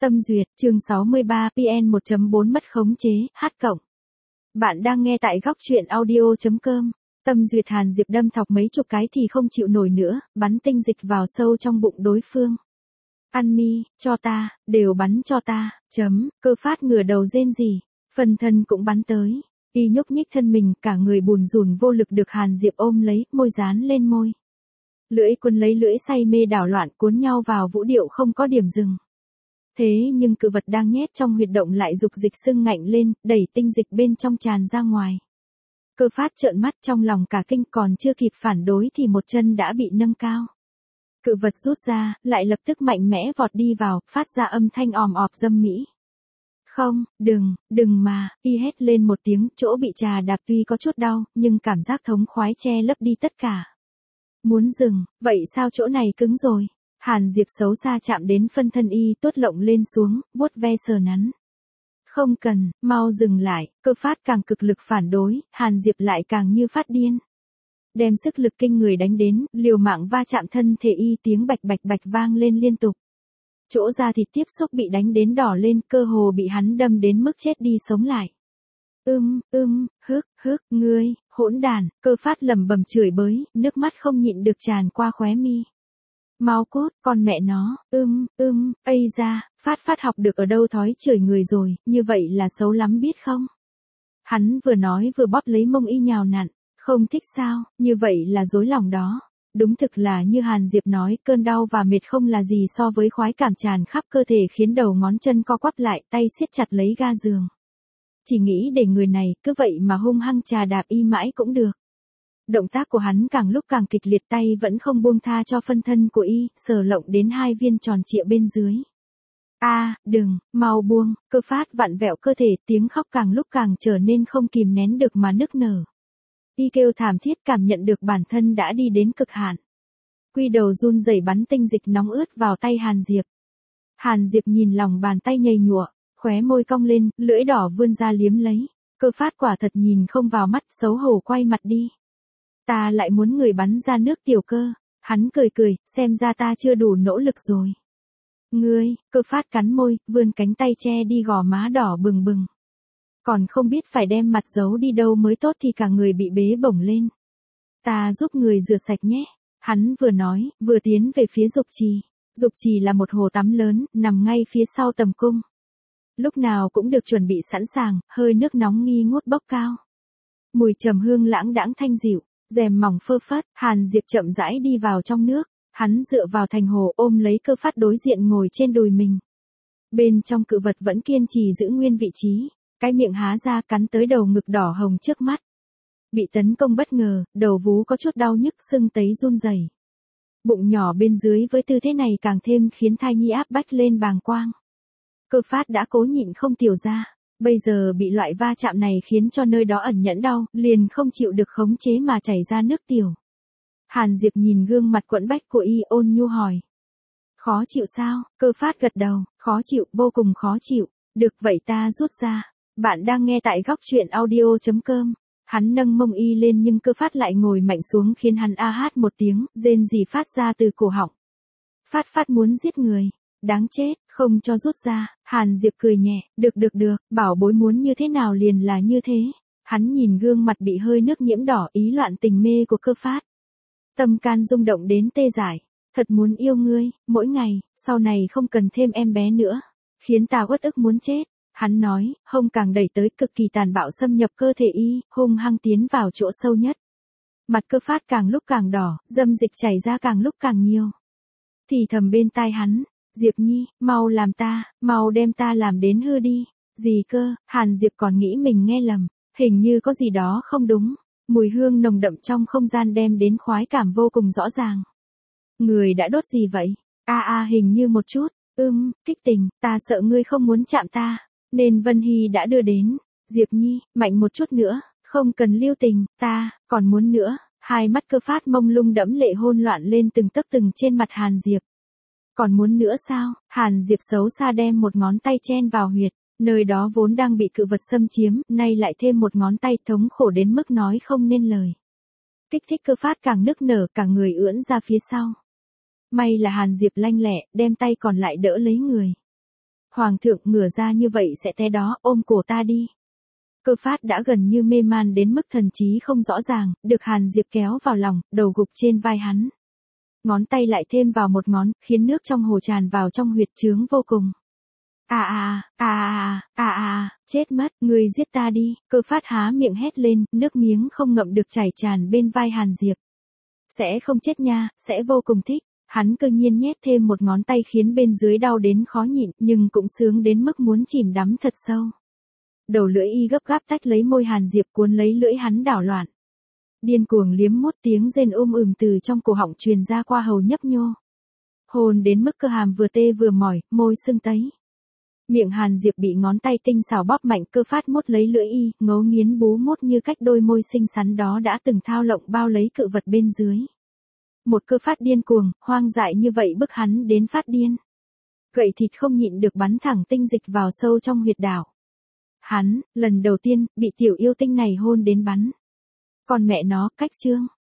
Tâm duyệt, chương 63, PN 1.4 mất khống chế, H cộng. Bạn đang nghe tại góc truyện audio.com. Tâm duyệt Hàn Diệp đâm thọc mấy chục cái thì không chịu nổi nữa, bắn tinh dịch vào sâu trong bụng đối phương. Ăn mi, cho ta, đều bắn cho ta, Cơ phát ngửa đầu rên rỉ, phần thân cũng bắn tới. Y nhúc nhích thân mình, cả người bùn rùn vô lực được Hàn Diệp ôm lấy, môi dán lên môi. Lưỡi quân lấy lưỡi say mê đảo loạn cuốn nhau vào vũ điệu không có điểm dừng. Thế nhưng cự vật đang nhét trong huyệt động lại dục dịch sưng ngạnh lên, đẩy tinh dịch bên trong tràn ra ngoài. Cơ phát trợn mắt trong lòng cả kinh, còn chưa kịp phản đối thì một chân đã bị nâng cao. Cự vật rút ra, lại lập tức mạnh mẽ vọt đi vào, phát ra âm thanh òm ọp dâm mỹ. Không, đừng mà, y hét lên một tiếng, chỗ bị trà đạp tuy có chút đau, nhưng cảm giác thống khoái che lấp đi tất cả. Muốn dừng, vậy sao chỗ này cứng rồi? Hàn Diệp xấu xa chạm đến phân thân y, tuốt lộng lên xuống, vuốt ve sờ nắn. Không cần, mau dừng lại. Cơ phát càng cực lực phản đối, Hàn Diệp lại càng như phát điên. Đem sức lực kinh người đánh đến, liều mạng va chạm thân thể y, tiếng bạch bạch bạch vang lên liên tục. Chỗ da thịt tiếp xúc bị đánh đến đỏ lên, cơ hồ bị hắn đâm đến mức chết đi sống lại. Ngươi, hỗn đàn, cơ phát lẩm bẩm chửi bới, nước mắt không nhịn được tràn qua khóe mi. Mau cút, con mẹ nó, ây da, phát học được ở đâu thói chửi người rồi, như vậy là xấu lắm biết không? Hắn vừa nói vừa bóp lấy mông y nhào nặn, không thích sao, như vậy là dối lòng đó. Đúng thực là như Hàn Diệp nói, cơn đau và mệt không là gì so với khoái cảm tràn khắp cơ thể khiến đầu ngón chân co quắp lại, tay siết chặt lấy ga giường. Chỉ nghĩ để người này cứ vậy mà hung hăng trà đạp y mãi cũng được. Động tác của hắn càng lúc càng kịch liệt, tay vẫn không buông tha cho phân thân của y, sờ lộng đến hai viên tròn trịa bên dưới. Đừng, mau buông, cơ phát vặn vẹo cơ thể, tiếng khóc càng lúc càng trở nên không kìm nén được mà nức nở. Y kêu thảm thiết, cảm nhận được bản thân đã đi đến cực hạn. Quy đầu run rẩy bắn tinh dịch nóng ướt vào tay Hàn Diệp. Hàn Diệp nhìn lòng bàn tay nhầy nhụa, khóe môi cong lên, lưỡi đỏ vươn ra liếm lấy. Cơ phát quả thật nhìn không vào mắt, xấu hổ quay mặt đi. Ta lại muốn người bắn ra nước tiểu cơ. Hắn cười, xem ra ta chưa đủ nỗ lực rồi. Ngươi, cơ phát cắn môi, vươn cánh tay che đi gò má đỏ bừng bừng. Còn không biết phải đem mặt giấu đi đâu mới tốt thì cả người bị bế bổng lên. Ta giúp người rửa sạch nhé. Hắn vừa nói, vừa tiến về phía dục trì. Dục trì là một hồ tắm lớn, nằm ngay phía sau tầm cung. Lúc nào cũng được chuẩn bị sẵn sàng, hơi nước nóng nghi ngút bốc cao. Mùi trầm hương lãng đãng thanh dịu, rèm mỏng phơ phất, Hàn Diệp chậm rãi đi vào trong nước. Hắn dựa vào thành hồ ôm lấy cơ phát đối diện ngồi trên đùi mình. Bên trong cự vật vẫn kiên trì giữ nguyên vị trí. Cái miệng há ra cắn tới đầu ngực đỏ hồng trước mắt. Bị tấn công bất ngờ, đầu vú có chút đau nhức sưng tấy run rẩy. Bụng nhỏ bên dưới với tư thế này càng thêm khiến thai nhi áp bách lên bàng quang. Cơ phát đã cố nhịn không tiểu ra, bây giờ bị loại va chạm này khiến cho nơi đó ẩn nhẫn đau, liền không chịu được khống chế mà chảy ra nước tiểu. Hàn Diệp nhìn gương mặt quẫn bách của y, ôn nhu hỏi. Khó chịu sao? Cơ phát gật đầu, khó chịu, vô cùng khó chịu. Được vậy ta rút ra. Bạn đang nghe tại góc truyện audio.com. Hắn nâng mông y lên nhưng cơ phát lại ngồi mạnh xuống khiến hắn hát một tiếng, rên rỉ phát ra từ cổ họng. Phát muốn giết người. Đáng chết, không cho rút ra. Hàn Diệp cười nhẹ, được, bảo bối muốn như thế nào liền là như thế. Hắn nhìn gương mặt bị hơi nước nhiễm đỏ ý loạn tình mê của cơ phát. Tâm can rung động đến tê dại. Thật muốn yêu ngươi, mỗi ngày, sau này không cần thêm em bé nữa. Khiến ta uất ức muốn chết. Hắn nói, hông càng đẩy tới cực kỳ tàn bạo xâm nhập cơ thể y, hung hăng tiến vào chỗ sâu nhất. Mặt cơ phát càng lúc càng đỏ, dâm dịch chảy ra càng lúc càng nhiều. Thì thầm bên tai hắn, Diệp Nhi, mau đem ta làm đến hư đi. Gì cơ? Hàn Diệp còn nghĩ mình nghe lầm, hình như có gì đó không đúng. Mùi hương nồng đậm trong không gian đem đến khoái cảm vô cùng rõ ràng. Người đã đốt gì vậy? Hình như một chút. Kích tình, ta sợ ngươi không muốn chạm ta. Nên Vân Hy đã đưa đến. Diệp Nhi, mạnh một chút nữa, không cần lưu tình, ta, còn muốn nữa. Hai mắt cơ phát mông lung đẫm lệ hôn loạn lên từng tấc từng trên mặt Hàn Diệp. Còn muốn nữa sao? Hàn Diệp xấu xa đem một ngón tay chen vào huyệt, nơi đó vốn đang bị cự vật xâm chiếm, nay lại thêm một ngón tay, thống khổ đến mức nói không nên lời. Kích thích cơ phát càng nức nở, cả người ưỡn ra phía sau. May là Hàn Diệp lanh lẹ, đem tay còn lại đỡ lấy người. Hoàng thượng ngửa ra như vậy sẽ té đó, ôm cổ ta đi. Cơ phát đã gần như mê man đến mức thần trí không rõ ràng, được Hàn Diệp kéo vào lòng, đầu gục trên vai hắn. Ngón tay lại thêm vào một ngón, khiến nước trong hồ tràn vào trong huyệt chướng vô cùng. Chết mất, ngươi giết ta đi, Cơ phát há miệng hét lên, nước miếng không ngậm được chảy tràn bên vai Hàn Diệp. Sẽ không chết nha, sẽ vô cùng thích. Hắn cơ nhiên nhét thêm một ngón tay khiến bên dưới đau đến khó nhịn, nhưng cũng sướng đến mức muốn chìm đắm thật sâu. Đầu lưỡi y gấp gáp tách lấy môi Hàn Diệp cuốn lấy lưỡi hắn đảo loạn. Điên cuồng liếm mút tiếng rên từ trong cổ họng truyền ra qua hầu nhấp nhô. Hồn đến mức cơ hàm vừa tê vừa mỏi, môi sưng tấy. Miệng Hàn Diệp bị ngón tay tinh xảo bóp mạnh, Cơ phát mút lấy lưỡi y, ngấu nghiến bú mút như cách đôi môi xinh xắn đó đã từng thao lộng bao lấy cự vật bên dưới. Một Cơ phát điên cuồng, hoang dại như vậy bức hắn đến phát điên. Gậy thịt không nhịn được bắn thẳng tinh dịch vào sâu trong huyệt đảo. Hắn, lần đầu tiên, bị tiểu yêu tinh này hôn đến bắn. Còn mẹ nó, cách trương.